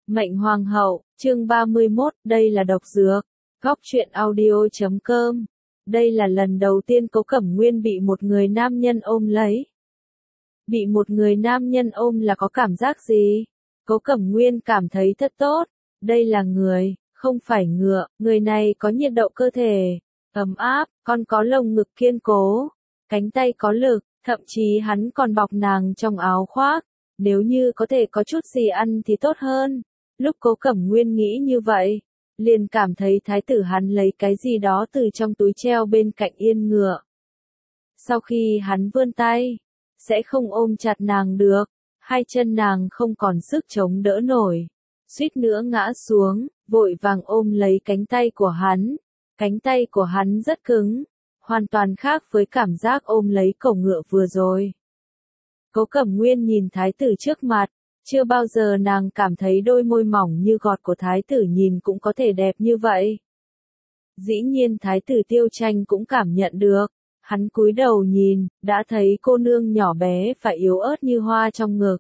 Mệnh Hoàng hậu, chương 31, đây là độc dược. Góc truyện audio.com. Đây là lần đầu tiên Cố Cẩm Nguyên bị một người nam nhân ôm lấy. Bị một người nam nhân ôm là có cảm giác gì? Cố Cẩm Nguyên cảm thấy thật tốt. Đây là người, không phải ngựa, người này có nhiệt độ cơ thể, ấm áp, còn có lồng ngực kiên cố, cánh tay có lực, thậm chí hắn còn bọc nàng trong áo khoác. Nếu như có thể có chút gì ăn thì tốt hơn. Lúc Cố Cẩm Nguyên nghĩ như vậy, liền cảm thấy thái tử hắn lấy cái gì đó từ trong túi treo bên cạnh yên ngựa. Sau khi hắn vươn tay, sẽ không ôm chặt nàng được, hai chân nàng không còn sức chống đỡ nổi, suýt nữa ngã xuống, vội vàng ôm lấy cánh tay của hắn. Cánh tay của hắn rất cứng, hoàn toàn khác với cảm giác ôm lấy cổ ngựa vừa rồi. Cố Cẩm Nguyên nhìn thái tử trước mặt, chưa bao giờ nàng cảm thấy đôi môi mỏng như gọt của thái tử nhìn cũng có thể đẹp như vậy. Dĩ nhiên thái tử Tiêu Tranh cũng cảm nhận được, hắn cúi đầu nhìn, đã thấy cô nương nhỏ bé và yếu ớt như hoa trong ngực.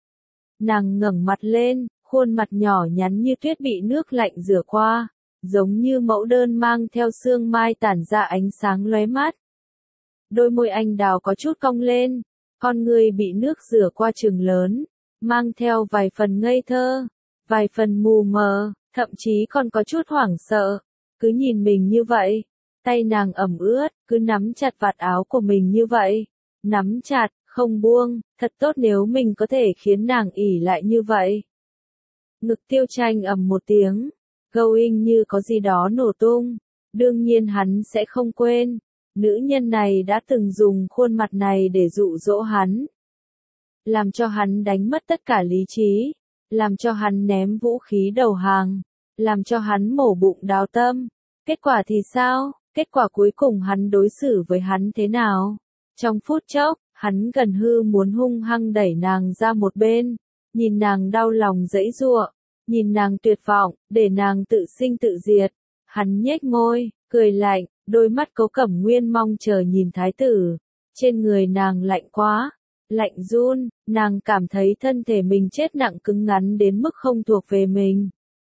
Nàng ngẩng mặt lên, khuôn mặt nhỏ nhắn như tuyết bị nước lạnh rửa qua, giống như mẫu đơn mang theo sương mai tản ra ánh sáng lóe mắt. Đôi môi anh đào có chút cong lên, con người bị nước rửa qua trừng lớn, mang theo vài phần ngây thơ, vài phần mù mờ, thậm chí còn có chút hoảng sợ. Cứ nhìn mình như vậy, tay nàng ẩm ướt, cứ nắm chặt vạt áo của mình như vậy, nắm chặt, không buông, thật tốt nếu mình có thể khiến nàng ỉ lại như vậy. Ngực Tiêu Tranh ầm một tiếng, going như có gì đó nổ tung, đương nhiên hắn sẽ không quên. Nữ nhân này đã từng dùng khuôn mặt này để dụ dỗ hắn, làm cho hắn đánh mất tất cả lý trí, làm cho hắn ném vũ khí đầu hàng, làm cho hắn mổ bụng đào tâm. Kết quả thì sao? Kết quả cuối cùng hắn đối xử với hắn thế nào? Trong phút chốc, hắn gần hư muốn hung hăng đẩy nàng ra một bên, nhìn nàng đau lòng giãy giụa, nhìn nàng tuyệt vọng, để nàng tự sinh tự diệt. Hắn nhếch môi, cười lạnh, đôi mắt Cố Cẩm Nguyên mong chờ nhìn thái tử. Trên người nàng lạnh quá, lạnh run, nàng cảm thấy thân thể mình chết nặng cứng ngắn đến mức không thuộc về mình.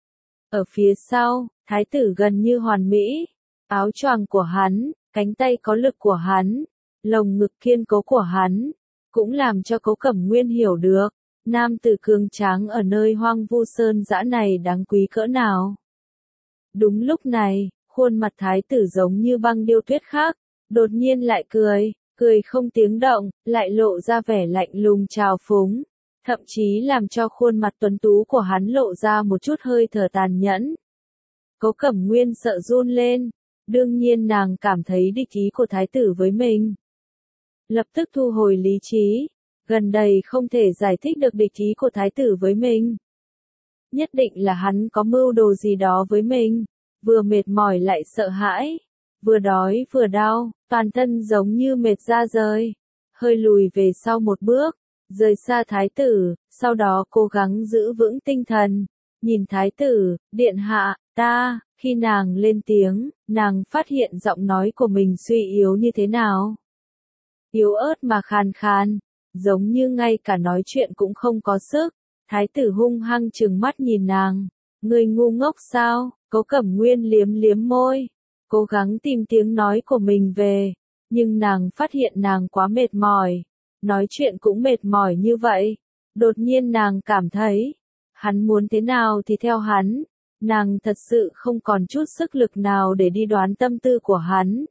Ở phía sau, thái tử gần như hoàn mỹ, áo choàng của hắn, cánh tay có lực của hắn, lồng ngực kiên cố của hắn, cũng làm cho Cố Cẩm Nguyên hiểu được, nam tử cường tráng ở nơi hoang vu sơn dã này đáng quý cỡ nào. Đúng lúc này, khuôn mặt thái tử giống như băng điêu tuyết khác, đột nhiên lại cười, cười không tiếng động, lại lộ ra vẻ lạnh lùng trào phúng, thậm chí làm cho khuôn mặt tuấn tú của hắn lộ ra một chút hơi thở tàn nhẫn. Cố Cẩm Nguyên sợ run lên, đương nhiên nàng cảm thấy địch ý của thái tử với mình. Lập tức thu hồi lý trí, gần đây không thể giải thích được địch ý của thái tử với mình. Nhất định là hắn có mưu đồ gì đó với mình, vừa mệt mỏi lại sợ hãi, vừa đói vừa đau, toàn thân giống như mệt ra rời, hơi lùi về sau một bước, rời xa thái tử, sau đó cố gắng giữ vững tinh thần, nhìn thái tử, điện hạ, ta. Khi nàng lên tiếng, nàng phát hiện giọng nói của mình suy yếu như thế nào. Yếu ớt mà khàn khàn, giống như ngay cả nói chuyện cũng không có sức. Thái tử hung hăng trừng mắt nhìn nàng, người ngu ngốc sao? Cố Cẩm Nguyên liếm liếm môi, cố gắng tìm tiếng nói của mình về, nhưng nàng phát hiện nàng quá mệt mỏi, nói chuyện cũng mệt mỏi như vậy. Đột nhiên nàng cảm thấy, hắn muốn thế nào thì theo hắn. Nàng thật sự không còn chút sức lực nào để đi đoán tâm tư của hắn.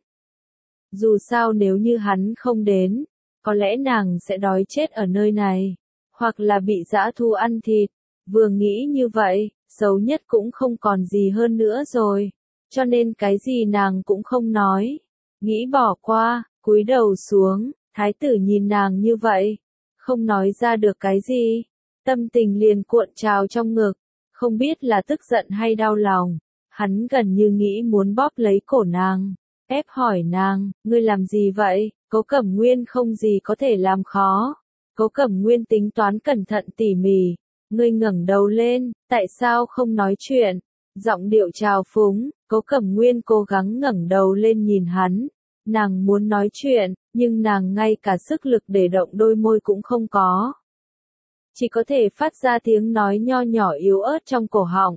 Dù sao nếu như hắn không đến, có lẽ nàng sẽ đói chết ở nơi này, hoặc là bị dã thú ăn thịt. Vừa nghĩ như vậy, xấu nhất cũng không còn gì hơn nữa rồi, cho nên cái gì nàng cũng không nói. Nghĩ bỏ qua, cúi đầu xuống, thái tử nhìn nàng như vậy, không nói ra được cái gì, tâm tình liền cuộn trào trong ngực. Không biết là tức giận hay đau lòng, hắn gần như nghĩ muốn bóp lấy cổ nàng, ép hỏi nàng, ngươi làm gì vậy? Cố Cẩm Nguyên không gì có thể làm khó. Cố Cẩm Nguyên tính toán cẩn thận tỉ mỉ, ngươi ngẩng đầu lên, tại sao không nói chuyện? Giọng điệu trào phúng, Cố Cẩm Nguyên cố gắng ngẩng đầu lên nhìn hắn, nàng muốn nói chuyện, nhưng nàng ngay cả sức lực để động đôi môi cũng không có. chỉ có thể phát ra tiếng nói nho nhỏ yếu ớt trong cổ họng.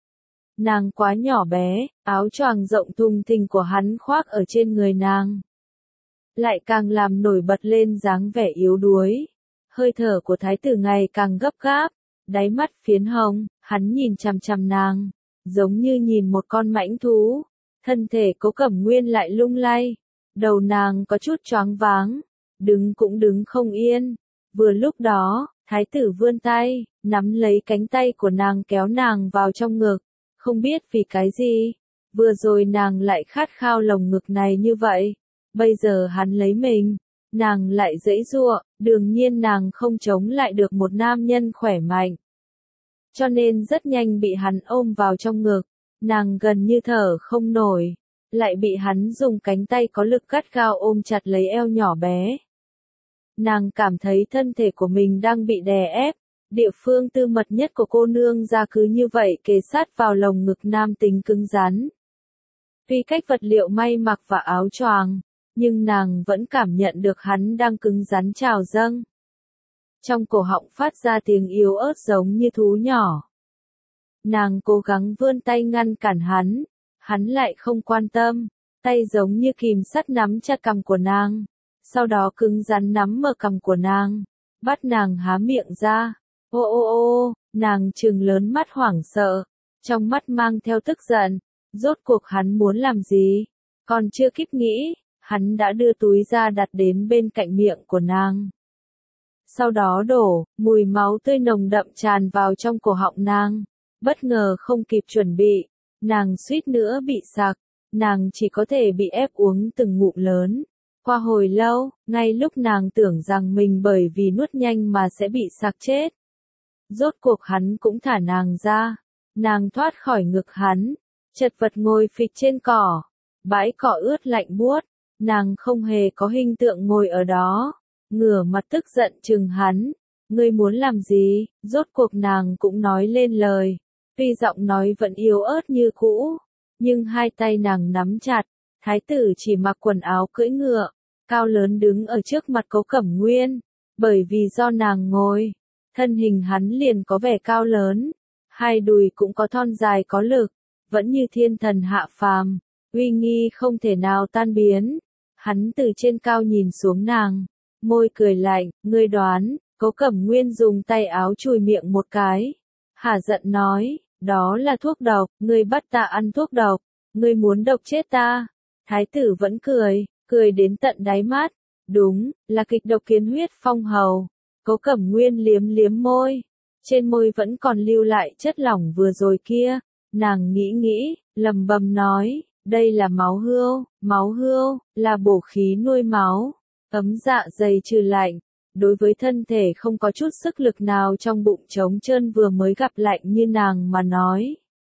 Nàng quá nhỏ bé, áo choàng rộng thùng thình của hắn khoác ở trên người nàng, lại càng làm nổi bật lên dáng vẻ yếu đuối. Hơi thở của thái tử ngày càng gấp gáp, đáy mắt phiến hồng, hắn nhìn chằm chằm nàng, giống như nhìn một con mãnh thú. Thân thể Cố Cẩm Nguyên lại lung lay, đầu nàng có chút choáng váng, đứng cũng đứng không yên. Vừa lúc đó, thái tử vươn tay, nắm lấy cánh tay của nàng kéo nàng vào trong ngực. Không biết vì cái gì, vừa rồi nàng lại khát khao lồng ngực này như vậy. Bây giờ hắn lấy mình, nàng lại giãy giụa, đương nhiên nàng không chống lại được một nam nhân khỏe mạnh. Cho nên rất nhanh bị hắn ôm vào trong ngực, nàng gần như thở không nổi, lại bị hắn dùng cánh tay có lực gắt gao ôm chặt lấy eo nhỏ bé. Nàng cảm thấy thân thể của mình đang bị đè ép, địa phương tư mật nhất của cô nương ra cứ như vậy kề sát vào lồng ngực nam tính cứng rắn. Tuy cách vật liệu may mặc và áo choàng, nhưng nàng vẫn cảm nhận được hắn đang cứng rắn trào dâng. Trong cổ họng phát ra tiếng yếu ớt giống như thú nhỏ. Nàng cố gắng vươn tay ngăn cản hắn lại không quan tâm, tay giống như kìm sắt nắm chặt cằm của nàng, sau đó cứng rắn nắm mở cằm của nàng, bắt nàng há miệng ra. Ô ô ô, nàng trừng lớn mắt hoảng sợ, trong mắt mang theo tức giận, rốt cuộc hắn muốn làm gì? Còn chưa kịp nghĩ, hắn đã đưa túi ra đặt đến bên cạnh miệng của nàng. Sau đó đổ, mùi máu tươi nồng đậm tràn vào trong cổ họng nàng, bất ngờ không kịp chuẩn bị, nàng suýt nữa bị sặc, nàng chỉ có thể bị ép uống từng ngụm lớn. Qua hồi lâu, ngay lúc nàng tưởng rằng mình bởi vì nuốt nhanh mà sẽ bị sặc chết. Rốt cuộc hắn cũng thả nàng ra, nàng thoát khỏi ngực hắn, chật vật ngồi phịch trên cỏ, bãi cỏ ướt lạnh buốt, nàng không hề có hình tượng ngồi ở đó, ngửa mặt tức giận trừng hắn, ngươi muốn làm gì? Rốt cuộc nàng cũng nói lên lời, tuy giọng nói vẫn yếu ớt như cũ, nhưng hai tay nàng nắm chặt. Thái tử chỉ mặc quần áo cưỡi ngựa, cao lớn đứng ở trước mặt Cố Cẩm Nguyên, bởi vì do nàng ngồi, thân hình hắn liền có vẻ cao lớn, hai đùi cũng có thon dài có lực, vẫn như thiên thần hạ phàm, uy nghi không thể nào tan biến. Hắn từ trên cao nhìn xuống nàng, môi cười lạnh, ngươi đoán? Cố Cẩm Nguyên dùng tay áo chùi miệng một cái, hả giận nói, đó là thuốc độc, ngươi bắt ta ăn thuốc độc, ngươi muốn độc chết ta. Thái tử vẫn cười đến tận đáy mắt, đúng, là kịch độc kiến huyết phong hầu. Cố Cẩm Nguyên liếm liếm môi, trên môi vẫn còn lưu lại chất lỏng vừa rồi kia, nàng nghĩ, lầm bầm nói, đây là máu hươu, là bổ khí nuôi máu, ấm dạ dày trừ lạnh, đối với thân thể không có chút sức lực nào trong bụng trống trơn vừa mới gặp lạnh như nàng mà nói.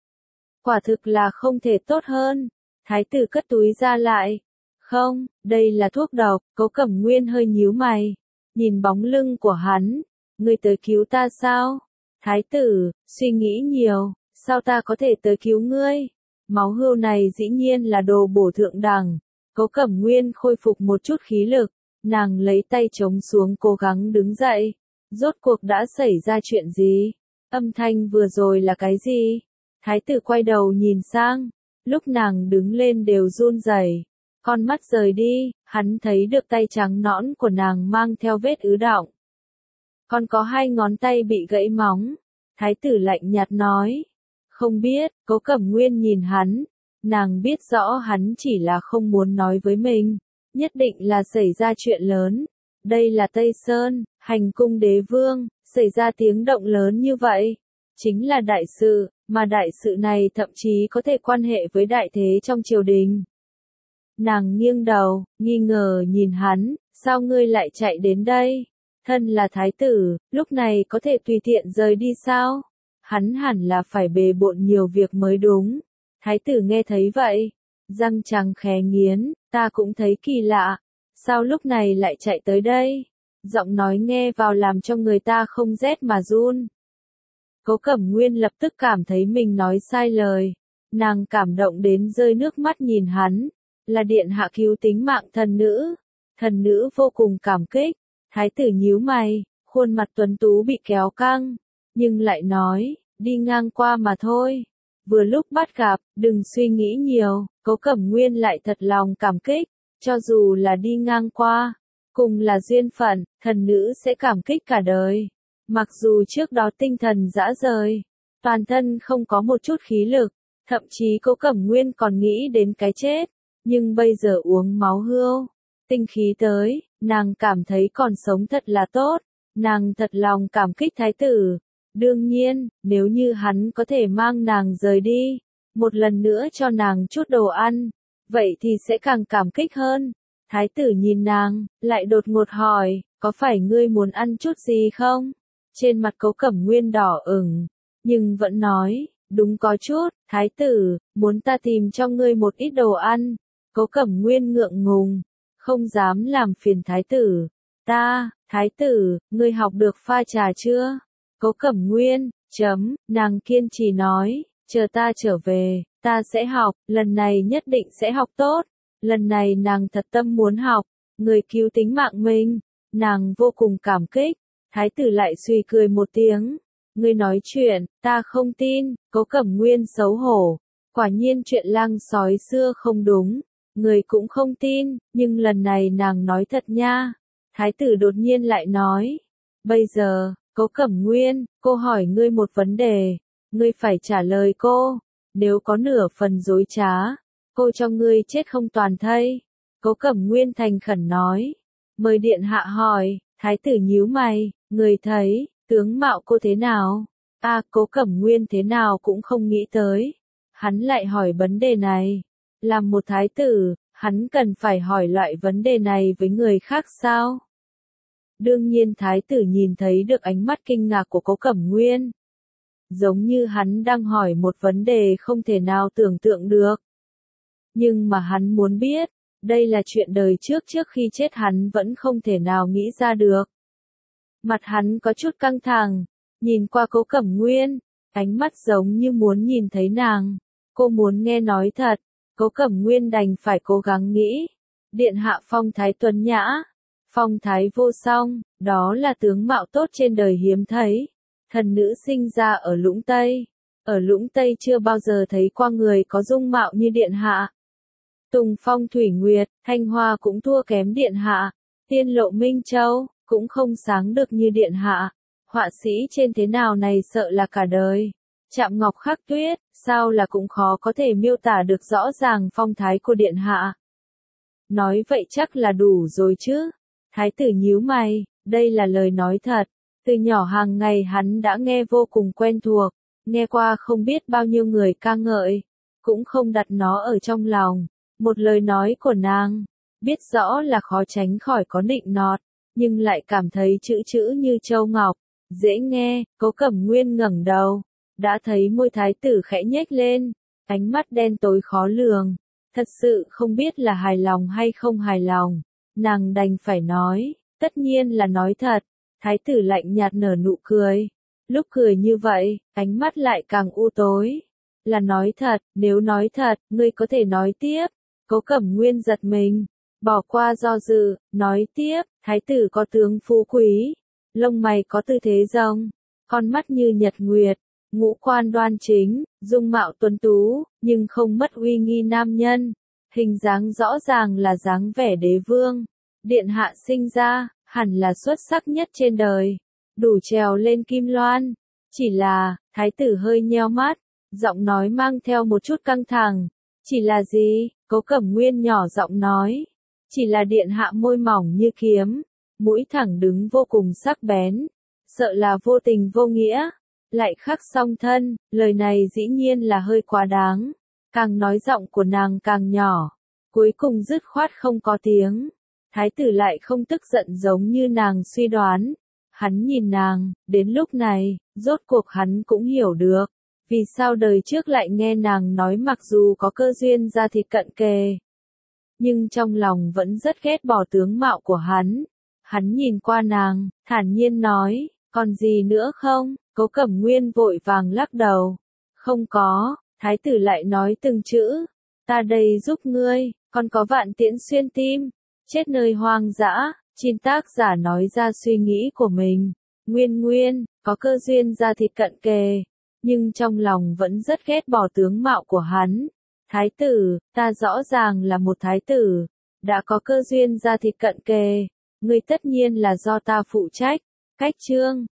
Quả thực là không thể tốt hơn. Thái tử cất túi ra lại. Không, đây là thuốc độc. Cố Cẩm Nguyên hơi nhíu mày, nhìn bóng lưng của hắn. Ngươi tới cứu ta sao? Thái tử, suy nghĩ nhiều, sao ta có thể tới cứu ngươi? Máu hươu này dĩ nhiên là đồ bổ thượng đẳng. Cố Cẩm Nguyên khôi phục một chút khí lực, nàng lấy tay chống xuống cố gắng đứng dậy. Rốt cuộc đã xảy ra chuyện gì? Âm thanh vừa rồi là cái gì? Thái tử quay đầu nhìn sang, lúc nàng đứng lên đều run rẩy, con mắt rời đi, hắn thấy được tay trắng nõn của nàng mang theo vết ứ đọng. Còn có hai ngón tay bị gãy móng. Thái tử lạnh nhạt nói, không biết. Cố Cẩm Nguyên nhìn hắn, nàng biết rõ hắn chỉ là không muốn nói với mình, nhất định là xảy ra chuyện lớn. Đây là Tây Sơn, hành cung đế vương, xảy ra tiếng động lớn như vậy, chính là đại sự, mà đại sự này thậm chí có thể quan hệ với đại thế trong triều đình. Nàng nghiêng đầu, nghi ngờ nhìn hắn, sao ngươi lại chạy đến đây? Thân là thái tử, lúc này có thể tùy tiện rời đi sao? Hắn hẳn là phải bề bộn nhiều việc mới đúng. Thái tử nghe thấy vậy, răng trắng khẽ nghiến, ta cũng thấy kỳ lạ, sao lúc này lại chạy tới đây? Giọng nói nghe vào làm cho người ta không rét mà run. Cố Cẩm Nguyên lập tức cảm thấy mình nói sai lời, nàng cảm động đến rơi nước mắt nhìn hắn, là điện hạ cứu tính mạng thần nữ vô cùng cảm kích. Thái tử nhíu mày, Khuôn mặt tuấn tú bị kéo căng, nhưng lại nói, đi ngang qua mà thôi. Vừa lúc bắt gặp, đừng suy nghĩ nhiều, Cố Cẩm Nguyên lại thật lòng cảm kích, cho dù là đi ngang qua, cùng là duyên phận, thần nữ sẽ cảm kích cả đời. Mặc dù trước đó tinh thần rã rời, toàn thân không có một chút khí lực, thậm chí Cố Cẩm Nguyên còn nghĩ đến cái chết, nhưng bây giờ uống máu hươu, tinh khí tới, nàng cảm thấy còn sống thật là tốt, nàng thật lòng cảm kích thái tử. Đương nhiên, nếu như hắn có thể mang nàng rời đi, một lần nữa cho nàng chút đồ ăn, vậy thì sẽ càng cảm kích hơn. Thái tử nhìn nàng, lại đột ngột hỏi, có phải ngươi muốn ăn chút gì không? Trên mặt Cố Cẩm Nguyên đỏ ửng, nhưng vẫn nói, đúng có chút, thái tử, muốn ta tìm cho ngươi một ít đồ ăn. Cố Cẩm Nguyên ngượng ngùng, không dám làm phiền thái tử. Thái tử, ngươi học được pha trà chưa? Cố Cẩm Nguyên, nàng kiên trì nói, chờ ta trở về, ta sẽ học, lần này nhất định sẽ học tốt. Lần này nàng thật tâm muốn học, người cứu tính mạng mình, nàng vô cùng cảm kích. Thái tử lại suy cười một tiếng, ngươi nói chuyện, ta không tin. Cố Cẩm Nguyên xấu hổ, quả nhiên chuyện lang sói xưa không đúng, người cũng không tin, nhưng lần này nàng nói thật nha. Thái tử đột nhiên lại nói, bây giờ, Cố Cẩm Nguyên, cô hỏi ngươi một vấn đề, ngươi phải trả lời cô, nếu có nửa phần dối trá, cô cho ngươi chết không toàn thây. Cố Cẩm Nguyên thành khẩn nói, mời điện hạ hỏi. Thái tử nhíu mày, người thấy, tướng mạo cô thế nào? Cố Cẩm Nguyên thế nào cũng không nghĩ tới, hắn lại hỏi vấn đề này. Làm một thái tử, hắn cần phải hỏi loại vấn đề này với người khác sao? Đương nhiên thái tử nhìn thấy được ánh mắt kinh ngạc của Cố Cẩm Nguyên. Giống như hắn đang hỏi một vấn đề không thể nào tưởng tượng được. Nhưng mà hắn muốn biết, đây là chuyện đời trước khi chết hắn vẫn không thể nào nghĩ ra được. Mặt hắn có chút căng thẳng, nhìn qua Cố Cẩm Nguyên, ánh mắt giống như muốn nhìn thấy nàng. Cô muốn nghe nói thật, Cố Cẩm Nguyên đành phải cố gắng nghĩ. Điện hạ phong thái tuấn nhã, phong thái vô song, đó là tướng mạo tốt trên đời hiếm thấy. Thần nữ sinh ra ở Lũng Tây, ở Lũng Tây chưa bao giờ thấy qua người có dung mạo như điện hạ. Tùng Phong Thủy Nguyệt, Thanh Hoa cũng thua kém điện hạ, Tiên Lộ Minh Châu cũng không sáng được như điện hạ. Họa sĩ trên thế nào này sợ là cả đời. Chạm Ngọc Khắc Tuyết, sao là cũng khó có thể miêu tả được rõ ràng phong thái của điện hạ. Nói vậy chắc là đủ rồi chứ. Thái tử nhíu mày, đây là lời nói thật. Từ nhỏ hàng ngày hắn đã nghe vô cùng quen thuộc, nghe qua không biết bao nhiêu người ca ngợi, cũng không đặt nó ở trong lòng. Một lời nói của nàng, biết rõ là khó tránh khỏi có nịnh nọt, nhưng lại cảm thấy chữ chữ như châu ngọc, dễ nghe. Cố Cẩm Nguyên ngẩng đầu, đã thấy môi thái tử khẽ nhếch lên, ánh mắt đen tối khó lường, thật sự không biết là hài lòng hay không hài lòng. Nàng đành phải nói, tất nhiên là nói thật. Thái tử lạnh nhạt nở nụ cười, lúc cười như vậy, ánh mắt lại càng u tối. Là nói thật, nếu nói thật, ngươi có thể nói tiếp. Cố Cẩm Nguyên giật mình, bỏ qua do dự, nói tiếp, thái tử có tướng phú quý, lông mày có tư thế rồng, con mắt như nhật nguyệt, ngũ quan đoan chính, dung mạo tuấn tú, nhưng không mất uy nghi nam nhân, hình dáng rõ ràng là dáng vẻ đế vương. Điện hạ sinh ra, hẳn là xuất sắc nhất trên đời, đủ trèo lên kim loan. Chỉ là, thái tử hơi nheo mắt, giọng nói mang theo một chút căng thẳng. Chỉ là gì? Cố Cẩm Nguyên nhỏ giọng nói. Chỉ là điện hạ môi mỏng như kiếm, mũi thẳng đứng vô cùng sắc bén, sợ là vô tình vô nghĩa, lại khắc song thân. Lời này dĩ nhiên là hơi quá đáng, càng nói giọng của nàng càng nhỏ, cuối cùng dứt khoát không có tiếng. Thái tử lại không tức giận giống như nàng suy đoán. Hắn nhìn nàng, đến lúc này, rốt cuộc hắn cũng hiểu được, vì sao đời trước lại nghe nàng nói mặc dù có cơ duyên ra thịt cận kề, nhưng trong lòng vẫn rất ghét bỏ tướng mạo của hắn. Hắn nhìn qua nàng, thản nhiên nói, còn gì nữa không? Cố Cẩm Nguyên vội vàng lắc đầu. Không có. Thái tử lại nói từng chữ, ta đây giúp ngươi, còn có vạn tiễn xuyên tim, chết nơi hoang dã. Chín tác giả nói ra suy nghĩ của mình. Nguyên Nguyên, có cơ duyên ra thịt cận kề, nhưng trong lòng vẫn rất ghét bỏ tướng mạo của hắn. Thái tử, ta rõ ràng là một thái tử, đã có cơ duyên ra thịt cận kề, ngươi tất nhiên là do ta phụ trách. Cách chương